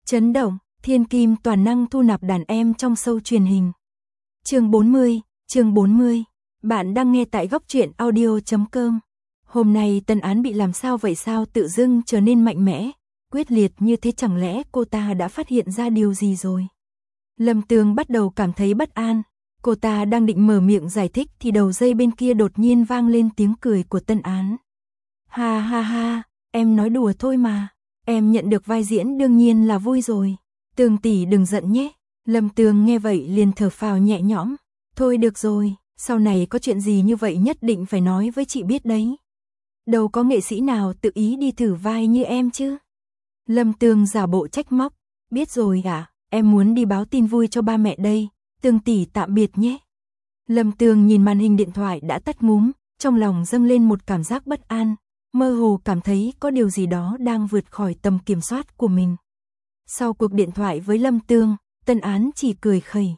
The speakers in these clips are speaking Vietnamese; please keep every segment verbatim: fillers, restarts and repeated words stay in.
Chấn động, thiên kim toàn năng thu nạp đàn em trong show truyền hình. Chương bốn mươi, chương bốn mươi. Bạn đang nghe tại góc truyện audio chấm com. Hôm nay Tân Án bị làm sao vậy, sao tự dưng trở nên mạnh mẽ, quyết liệt như thế, chẳng lẽ cô ta đã phát hiện ra điều gì rồi? Lâm Tường bắt đầu cảm thấy bất an, cô ta đang định mở miệng giải thích thì đầu dây bên kia đột nhiên vang lên tiếng cười của Tân Án. Ha ha ha, em nói đùa thôi mà, em nhận được vai diễn đương nhiên là vui rồi. Tường tỷ đừng giận nhé. Lâm Tường nghe vậy liền thở phào nhẹ nhõm. Thôi được rồi, sau này có chuyện gì như vậy nhất định phải nói với chị biết đấy. Đâu có nghệ sĩ nào tự ý đi thử vai như em chứ. Lâm Tường giả bộ trách móc. Biết rồi ạ, em muốn đi báo tin vui cho ba mẹ đây. Tường tỷ tạm biệt nhé. Lâm Tường nhìn màn hình điện thoại đã tắt ngúm, trong lòng dâng lên một cảm giác bất an, mơ hồ cảm thấy có điều gì đó đang vượt khỏi tầm kiểm soát của mình. Sau cuộc điện thoại với Lâm Tường, Tân Án chỉ cười khẩy.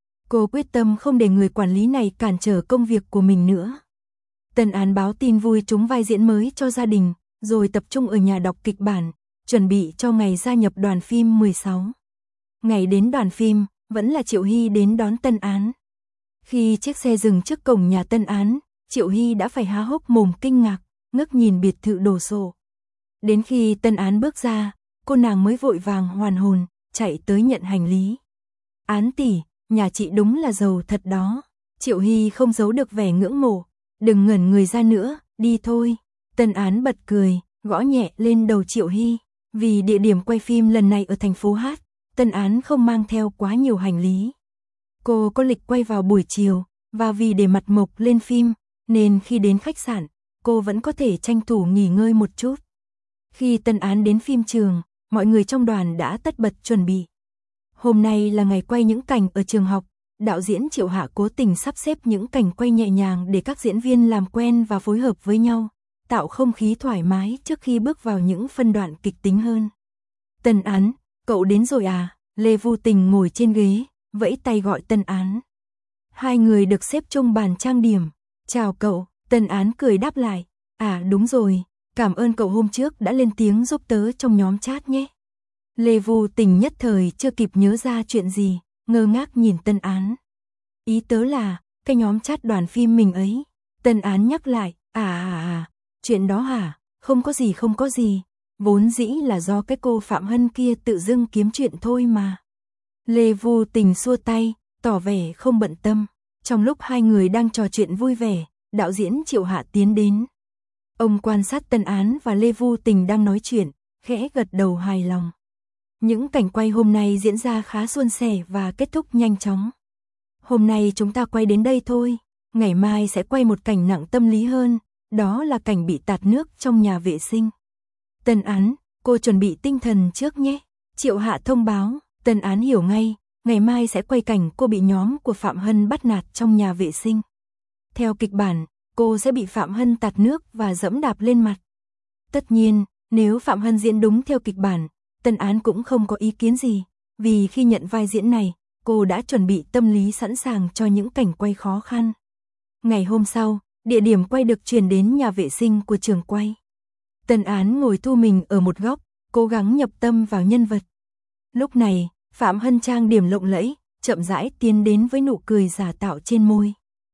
Cô quyết tâm không để người quản lý này cản trở công việc của mình nữa. Tân Án báo tin vui trúng vai diễn mới cho gia đình, rồi tập trung ở nhà đọc kịch bản, chuẩn bị cho ngày gia nhập đoàn phim mười sáu. Ngày đến đoàn phim, vẫn là Triệu Hy đến đón Tân Án. Khi chiếc xe dừng trước cổng nhà Tân Án, Triệu Hy đã phải há hốc mồm kinh ngạc, ngước nhìn biệt thự đồ sộ. Đến khi Tân Án bước ra, cô nàng mới vội vàng hoàn hồn, chạy tới nhận hành lý. Án tỷ, nhà chị đúng là giàu thật đó. Triệu Hy không giấu được vẻ ngưỡng mộ. Đừng ngẩn người ra nữa, đi thôi. Tân Án bật cười, gõ nhẹ lên đầu Triệu Hy. Vì địa điểm quay phim lần này ở thành phố Hát, Tân Án không mang theo quá nhiều hành lý. Cô có lịch quay vào buổi chiều, và vì để mặt mộc lên phim, nên khi đến khách sạn, cô vẫn có thể tranh thủ nghỉ ngơi một chút. Khi Tân Án đến phim trường, mọi người trong đoàn đã tất bật chuẩn bị. Hôm nay là ngày quay những cảnh ở trường học, đạo diễn Triệu Hạ cố tình sắp xếp những cảnh quay nhẹ nhàng để các diễn viên làm quen và phối hợp với nhau, tạo không khí thoải mái trước khi bước vào những phân đoạn kịch tính hơn. Tân Án, cậu đến rồi à? Lê Vu Tình ngồi trên ghế, vẫy tay gọi Tân Án. Hai người được xếp chung bàn trang điểm. Chào cậu, Tân Án cười đáp lại. À đúng rồi, cảm ơn cậu hôm trước đã lên tiếng giúp tớ trong nhóm chat nhé. Lê Vu Tình nhất thời chưa kịp nhớ ra chuyện gì, ngơ ngác nhìn Tân Án. Ý tớ là, cái nhóm chat đoàn phim mình ấy. Tân Án nhắc lại, à à à, chuyện đó hả, không có gì không có gì, vốn dĩ là do cái cô Phạm Hân kia tự dưng kiếm chuyện thôi mà. Lê Vu Tình xua tay, tỏ vẻ không bận tâm. Trong lúc hai người đang trò chuyện vui vẻ, đạo diễn Triệu Hạ tiến đến. Ông quan sát Tân Án và Lê Vu Tình đang nói chuyện, khẽ gật đầu hài lòng. Những cảnh quay hôm nay diễn ra khá suôn sẻ và kết thúc nhanh chóng. Hôm nay chúng ta quay đến đây thôi, ngày mai sẽ quay một cảnh nặng tâm lý hơn, đó là cảnh bị tạt nước trong nhà vệ sinh. Tân Án, cô chuẩn bị tinh thần trước nhé. Triệu Hạ thông báo. Tân Án hiểu ngay, ngày mai sẽ quay cảnh cô bị nhóm của Phạm Hân bắt nạt trong nhà vệ sinh. Theo kịch bản, cô sẽ bị Phạm Hân tạt nước và dẫm đạp lên mặt. Tất nhiên, nếu Phạm Hân diễn đúng theo kịch bản, Tân Án cũng không có ý kiến gì, vì khi nhận vai diễn này, cô đã chuẩn bị tâm lý sẵn sàng cho những cảnh quay khó khăn. Ngày hôm sau, địa điểm quay được chuyển đến nhà vệ sinh của trường quay. Tân Án ngồi thu mình ở một góc, cố gắng nhập tâm vào nhân vật. Lúc này, Phạm Hân trang điểm lộng lẫy, chậm rãi tiến đến với nụ cười giả tạo trên môi.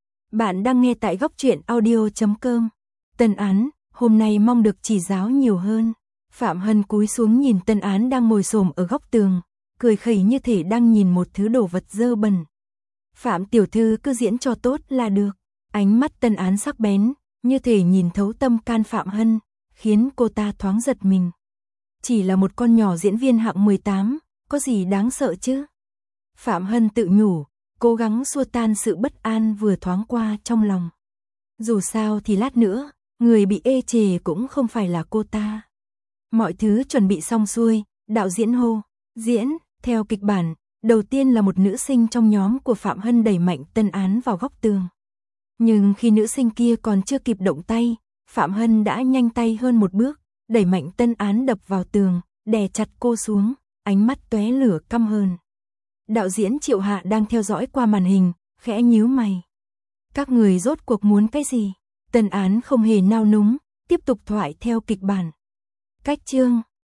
Bạn đang nghe tại góc truyện audio chấm com. Tân Án, hôm nay mong được chỉ giáo nhiều hơn. Phạm Hân cúi xuống nhìn Tân Án đang ngồi xổm ở góc tường, cười khẩy như thể đang nhìn một thứ đồ vật dơ bẩn. Phạm tiểu thư cứ diễn cho tốt là được. Ánh mắt Tân Án sắc bén, như thể nhìn thấu tâm can Phạm Hân, khiến cô ta thoáng giật mình. Chỉ là một con nhỏ diễn viên hạng mười tám, có gì đáng sợ chứ? Phạm Hân tự nhủ, cố gắng xua tan sự bất an vừa thoáng qua trong lòng. Dù sao thì lát nữa, người bị ê chề cũng không phải là cô ta. Mọi thứ chuẩn bị xong xuôi, đạo diễn hô, diễn, theo kịch bản, đầu tiên là một nữ sinh trong nhóm của Phạm Hân đẩy mạnh Tân Án vào góc tường. Nhưng khi nữ sinh kia còn chưa kịp động tay, Phạm Hân đã nhanh tay hơn một bước, đẩy mạnh Tân Án đập vào tường, đè chặt cô xuống, ánh mắt tóe lửa căm hờn. Đạo diễn Triệu Hạ đang theo dõi qua màn hình, khẽ nhíu mày. Các người rốt cuộc muốn cái gì? Tân Án không hề nao núng, tiếp tục thoại theo kịch bản. Cách chương